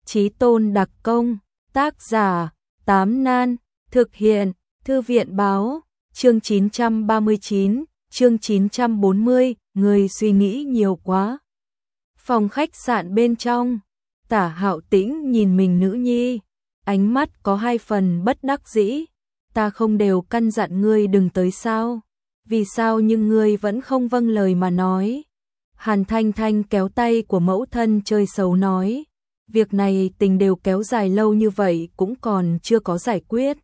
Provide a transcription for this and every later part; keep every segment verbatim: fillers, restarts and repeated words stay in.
Chí tôn đặc công, tác giả, Tám Nan, thực hiện, Thư viện báo, chương chín trăm ba mươi chín, chương chín trăm bốn mươi, người suy nghĩ nhiều quá. Phòng khách sạn bên trong, Tả Hạo Tĩnh nhìn mình nữ nhi, ánh mắt có hai phần bất đắc dĩ. Ta không đều căn dặn ngươi đừng tới sao? Vì sao nhưng ngươi vẫn không vâng lời mà nói? Hàn Thanh Thanh kéo tay của mẫu thân chơi xấu nói. Việc này tình đều kéo dài lâu như vậy cũng còn chưa có giải quyết.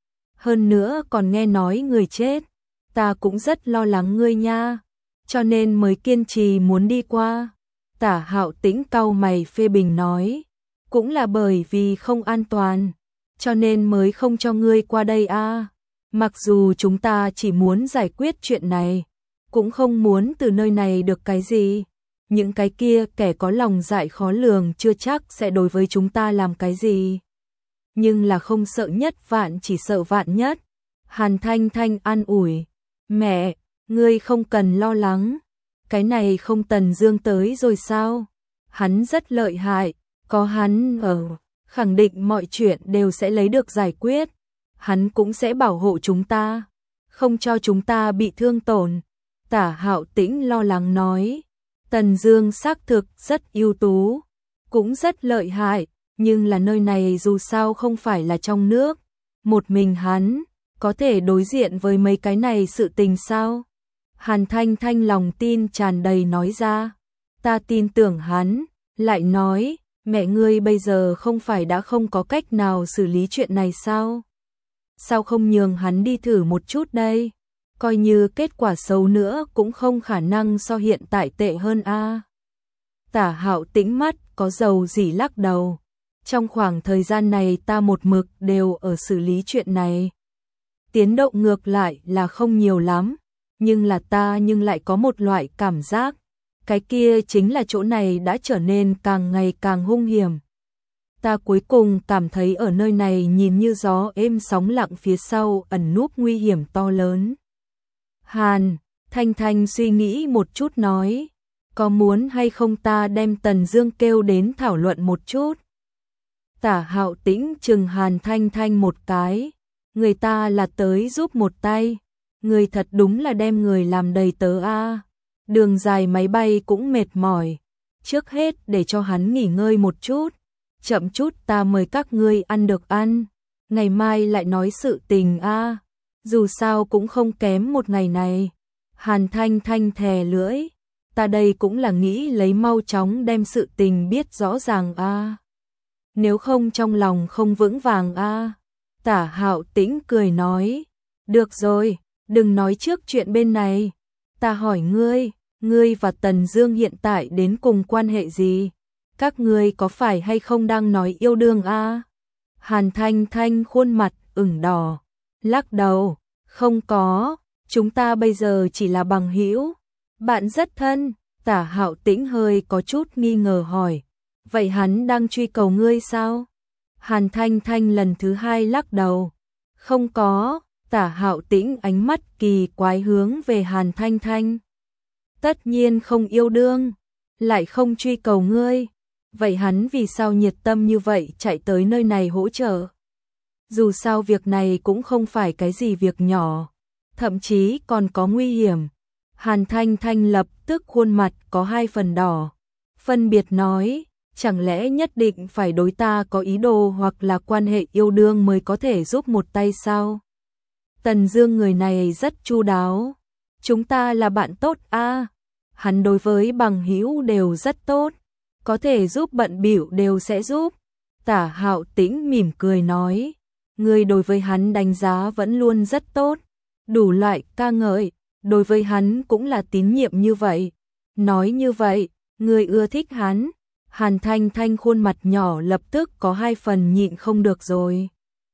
Hơn nữa còn nghe nói người chết. Ta cũng rất lo lắng ngươi nha. Cho nên mới kiên trì muốn đi qua. Tả Hạo Tĩnh cau mày phê bình nói. Cũng là bởi vì không an toàn. Cho nên mới không cho ngươi qua đây a. Mặc dù chúng ta chỉ muốn giải quyết chuyện này. Cũng không muốn từ nơi này được cái gì. Những cái kia kẻ có lòng dạ khó lường chưa chắc sẽ đối với chúng ta làm cái gì. Nhưng là không sợ nhất vạn chỉ sợ vạn nhất. Hàn Thanh Thanh an ủi. Mẹ, ngươi không cần lo lắng. Cái này không Tần Dương tới rồi sao? Hắn rất lợi hại. Có hắn ở, khẳng định mọi chuyện đều sẽ lấy được giải quyết. Hắn cũng sẽ bảo hộ chúng ta. Không cho chúng ta bị thương tổn. Tả Hạo Tĩnh lo lắng nói. Tần Dương xác thực rất ưu tú, cũng rất lợi hại, nhưng là nơi này dù sao không phải là trong nước, một mình hắn có thể đối diện với mấy cái này sự tình sao? Hàn Thanh Thanh lòng tin tràn đầy nói ra, ta tin tưởng hắn, lại nói, mẹ ngươi bây giờ không phải đã không có cách nào xử lý chuyện này sao? Sao không nhường hắn đi thử một chút đây? Coi như kết quả xấu nữa cũng không khả năng so hiện tại tệ hơn a. Tả Hạo Tĩnh mắt có dầu dỉ lắc đầu. Trong khoảng thời gian này ta một mực đều ở xử lý chuyện này. Tiến độ ngược lại là không nhiều lắm, nhưng là ta nhưng lại có một loại cảm giác. Cái kia chính là chỗ này đã trở nên càng ngày càng hung hiểm. Ta cuối cùng cảm thấy ở nơi này nhìn như gió êm sóng lặng phía sau ẩn núp nguy hiểm to lớn. Hàn, Thanh Thanh suy nghĩ một chút nói, có muốn hay không ta đem Tần Dương kêu đến thảo luận một chút. Tả Hạo Tĩnh chừng Hàn Thanh Thanh một cái, người ta là tới giúp một tay, người thật đúng là đem người làm đầy tớ a. Đường dài máy bay cũng mệt mỏi, trước hết để cho hắn nghỉ ngơi một chút, chậm chút ta mời các ngươi ăn được ăn, ngày mai lại nói sự tình a. Dù sao cũng không kém một ngày này. Hàn Thanh Thanh thè lưỡi. Ta đây cũng là nghĩ lấy mau chóng đem sự tình biết rõ ràng a. À. Nếu không trong lòng không vững vàng a. À. Tả Hạo Tĩnh cười nói. Được rồi, đừng nói trước chuyện bên này. Ta hỏi ngươi, ngươi và Tần Dương hiện tại đến cùng quan hệ gì? Các ngươi có phải hay không đang nói yêu đương a? À? Hàn Thanh Thanh khuôn mặt ửng đỏ. Lắc đầu, không có, chúng ta bây giờ chỉ là bằng hữu, bạn rất thân. Tả Hạo Tĩnh hơi có chút nghi ngờ hỏi, vậy hắn đang truy cầu ngươi sao? Hàn Thanh Thanh lần thứ hai lắc đầu, không có. Tả Hạo Tĩnh ánh mắt kỳ quái hướng về Hàn Thanh Thanh. Tất nhiên không yêu đương, lại không truy cầu ngươi, vậy hắn vì sao nhiệt tâm như vậy chạy tới nơi này hỗ trợ? Dù sao việc này cũng không phải cái gì việc nhỏ, thậm chí còn có nguy hiểm. Hàn Thanh Thanh lập tức khuôn mặt có hai phần đỏ, phân biệt nói, chẳng lẽ nhất định phải đối ta có ý đồ hoặc là quan hệ yêu đương mới có thể giúp một tay sao? Tần Dương người này rất chu đáo, chúng ta là bạn tốt a, à. Hắn đối với bằng hữu đều rất tốt, có thể giúp bận bịu đều sẽ giúp. Tả Hạo Tĩnh mỉm cười nói. Ngươi đối với hắn đánh giá vẫn luôn rất tốt, đủ loại ca ngợi, đối với hắn cũng là tín nhiệm như vậy. Nói như vậy, ngươi ưa thích hắn? Hàn Thanh Thanh khuôn mặt nhỏ lập tức có hai phần nhịn không được rồi.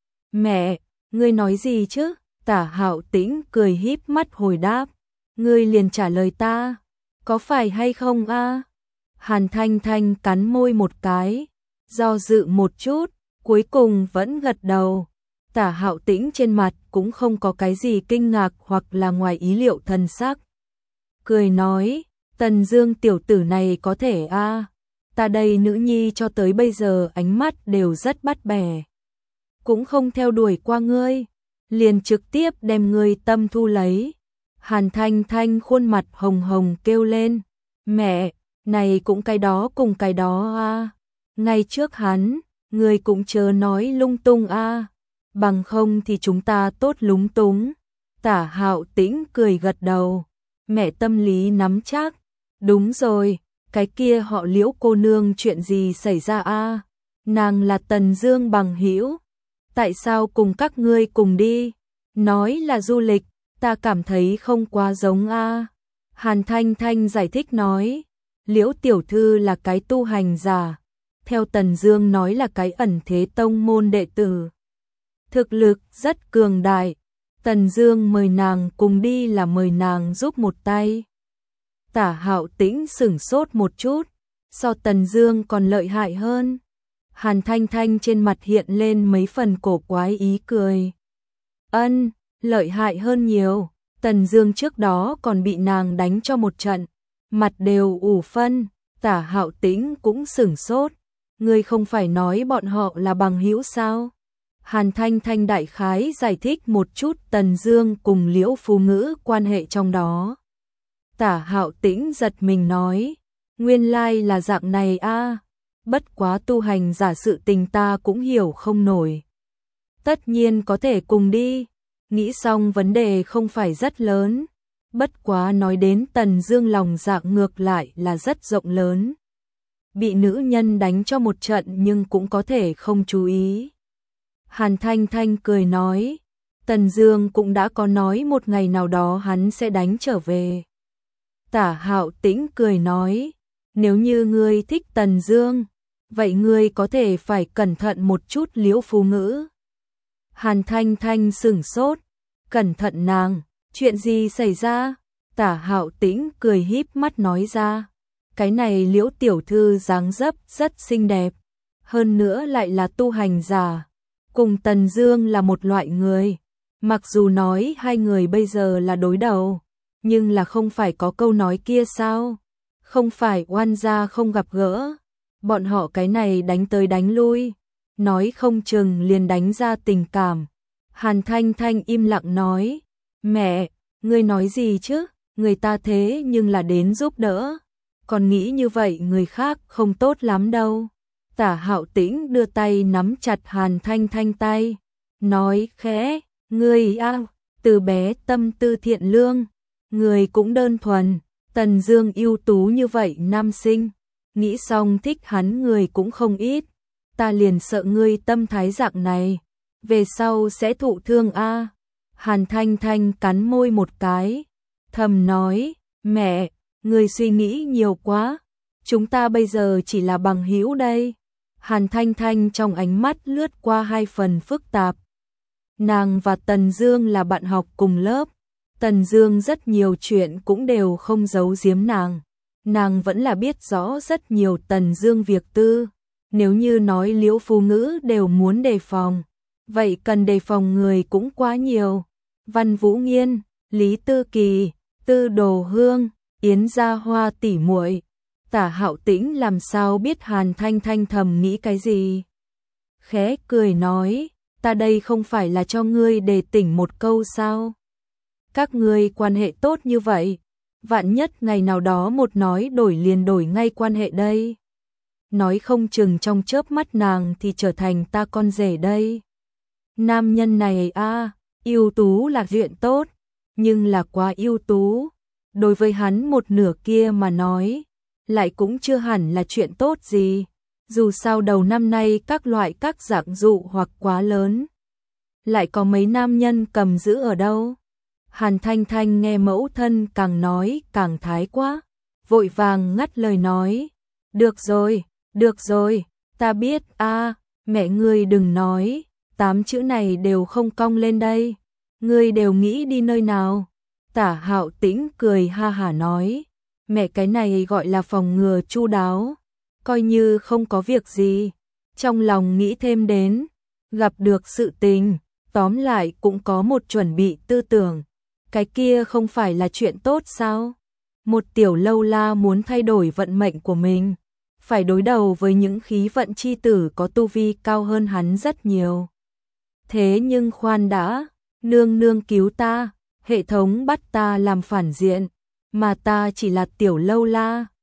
Mẹ, ngươi nói gì chứ? Tả Hạo Tĩnh cười híp mắt hồi đáp. Ngươi liền trả lời ta, có phải hay không a? À? Hàn Thanh Thanh cắn môi một cái, do dự một chút, cuối cùng vẫn gật đầu. Tả Hạo Tĩnh trên mặt cũng không có cái gì kinh ngạc hoặc là ngoài ý liệu thần sắc. Cười nói, Tần Dương tiểu tử này có thể a. À. ta đây nữ nhi cho tới bây giờ ánh mắt đều rất bắt bẻ. Cũng không theo đuổi qua ngươi, liền trực tiếp đem ngươi tâm thu lấy. Hàn Thanh Thanh khuôn mặt hồng hồng kêu lên, mẹ, này cũng cái đó cùng cái đó a. Ngay trước hắn, ngươi cũng chớ nói lung tung a, bằng không thì chúng ta tốt lúng túng. Tả Hạo Tĩnh cười gật đầu, mẹ tâm lý nắm chắc, đúng rồi, cái kia họ Liễu cô nương chuyện gì xảy ra a? Nàng là Tần Dương bằng hữu, tại sao cùng các ngươi cùng đi? Nói là du lịch, ta cảm thấy không quá giống a. Hàn Thanh Thanh giải thích nói, Liễu tiểu thư là cái tu hành giả, theo Tần Dương nói là cái ẩn thế tông môn đệ tử. Thực lực rất cường đại, Tần Dương mời nàng cùng đi là mời nàng giúp một tay. Tả Hạo Tĩnh sửng sốt một chút, so Tần Dương còn lợi hại hơn. Hàn Thanh Thanh trên mặt hiện lên mấy phần cổ quái ý cười. Ân, lợi hại hơn nhiều, Tần Dương trước đó còn bị nàng đánh cho một trận, mặt đều ủ phân. Tả Hạo Tĩnh cũng sửng sốt, ngươi không phải nói bọn họ là bằng hữu sao? Hàn Thanh Thanh đại khái giải thích một chút Tần Dương cùng Liễu Phú Ngữ quan hệ trong đó. Tả Hạo Tĩnh giật mình nói, nguyên lai là dạng này a, bất quá tu hành giả sự tình ta cũng hiểu không nổi. Tất nhiên có thể cùng đi, nghĩ xong vấn đề không phải rất lớn, bất quá nói đến Tần Dương lòng dạ ngược lại là rất rộng lớn. Bị nữ nhân đánh cho một trận nhưng cũng có thể không chú ý. Hàn Thanh Thanh cười nói, Tần Dương cũng đã có nói một ngày nào đó hắn sẽ đánh trở về. Tả Hạo Tĩnh cười nói, nếu như ngươi thích Tần Dương, vậy ngươi có thể phải cẩn thận một chút Liễu Phú Ngữ. Hàn Thanh Thanh sửng sốt, cẩn thận nàng, chuyện gì xảy ra? Tả Hạo Tĩnh cười híp mắt nói ra, cái này Liễu tiểu thư dáng dấp rất xinh đẹp, hơn nữa lại là tu hành giả, cùng Tần Dương là một loại người. Mặc dù nói hai người bây giờ là đối đầu, nhưng là không phải có câu nói kia sao? Không phải oan gia không gặp gỡ, bọn họ cái này đánh tới đánh lui, nói không chừng liền đánh ra tình cảm. Hàn Thanh Thanh im lặng nói, mẹ, ngươi nói gì chứ? Người ta thế nhưng là đến giúp đỡ, còn nghĩ như vậy người khác không tốt lắm đâu. Tả Hạo Tĩnh đưa tay nắm chặt Hàn Thanh Thanh tay, nói khẽ, ngươi a, từ bé tâm tư thiện lương, người cũng đơn thuần, Tần Dương ưu tú như vậy nam sinh, nghĩ xong thích hắn người cũng không ít, ta liền sợ ngươi tâm thái dạng này, về sau sẽ thụ thương a. Hàn Thanh Thanh cắn môi một cái, thầm nói, mẹ, ngươi suy nghĩ nhiều quá, chúng ta bây giờ chỉ là bằng hữu đây. Hàn Thanh Thanh trong ánh mắt lướt qua hai phần phức tạp. Nàng và Tần Dương là bạn học cùng lớp, Tần Dương rất nhiều chuyện cũng đều không giấu giếm nàng, nàng vẫn là biết rõ rất nhiều Tần Dương việc tư, nếu như nói Liễu Phú Ngữ đều muốn đề phòng, vậy cần đề phòng người cũng quá nhiều. Văn Vũ Nghiên, Lý Tư Kỳ, Tư Đồ Hương, Yến Gia Hoa tỷ muội, Tả Hạo Tĩnh làm sao biết Hàn Thanh Thanh thầm nghĩ cái gì? Khẽ cười nói, ta đây không phải là cho ngươi đề tỉnh một câu sao? Các ngươi quan hệ tốt như vậy, vạn nhất ngày nào đó một nói đổi liền đổi ngay quan hệ đây. Nói không chừng trong chớp mắt nàng thì trở thành ta con rể đây. Nam nhân này a, ưu tú là chuyện tốt, nhưng là quá ưu tú, đối với hắn một nửa kia mà nói, lại cũng chưa hẳn là chuyện tốt gì. Dù sao đầu năm nay các loại các dạng dụ hoặc quá lớn, lại có mấy nam nhân cầm giữ ở đâu. Hàn Thanh Thanh nghe mẫu thân càng nói càng thái quá, vội vàng ngắt lời nói, được rồi, được rồi, ta biết a, mẹ ngươi đừng nói, tám chữ này đều không cong lên đây, ngươi đều nghĩ đi nơi nào. Tả Hạo Tĩnh cười ha hả nói, mẹ cái này gọi là phòng ngừa chu đáo, coi như không có việc gì, trong lòng nghĩ thêm đến, gặp được sự tình, tóm lại cũng có một chuẩn bị tư tưởng, cái kia không phải là chuyện tốt sao? Một tiểu lâu la muốn thay đổi vận mệnh của mình, phải đối đầu với những khí vận chi tử có tu vi cao hơn hắn rất nhiều. Thế nhưng khoan đã, nương nương cứu ta, hệ thống bắt ta làm phản diện, mà ta chỉ là tiểu lâu la,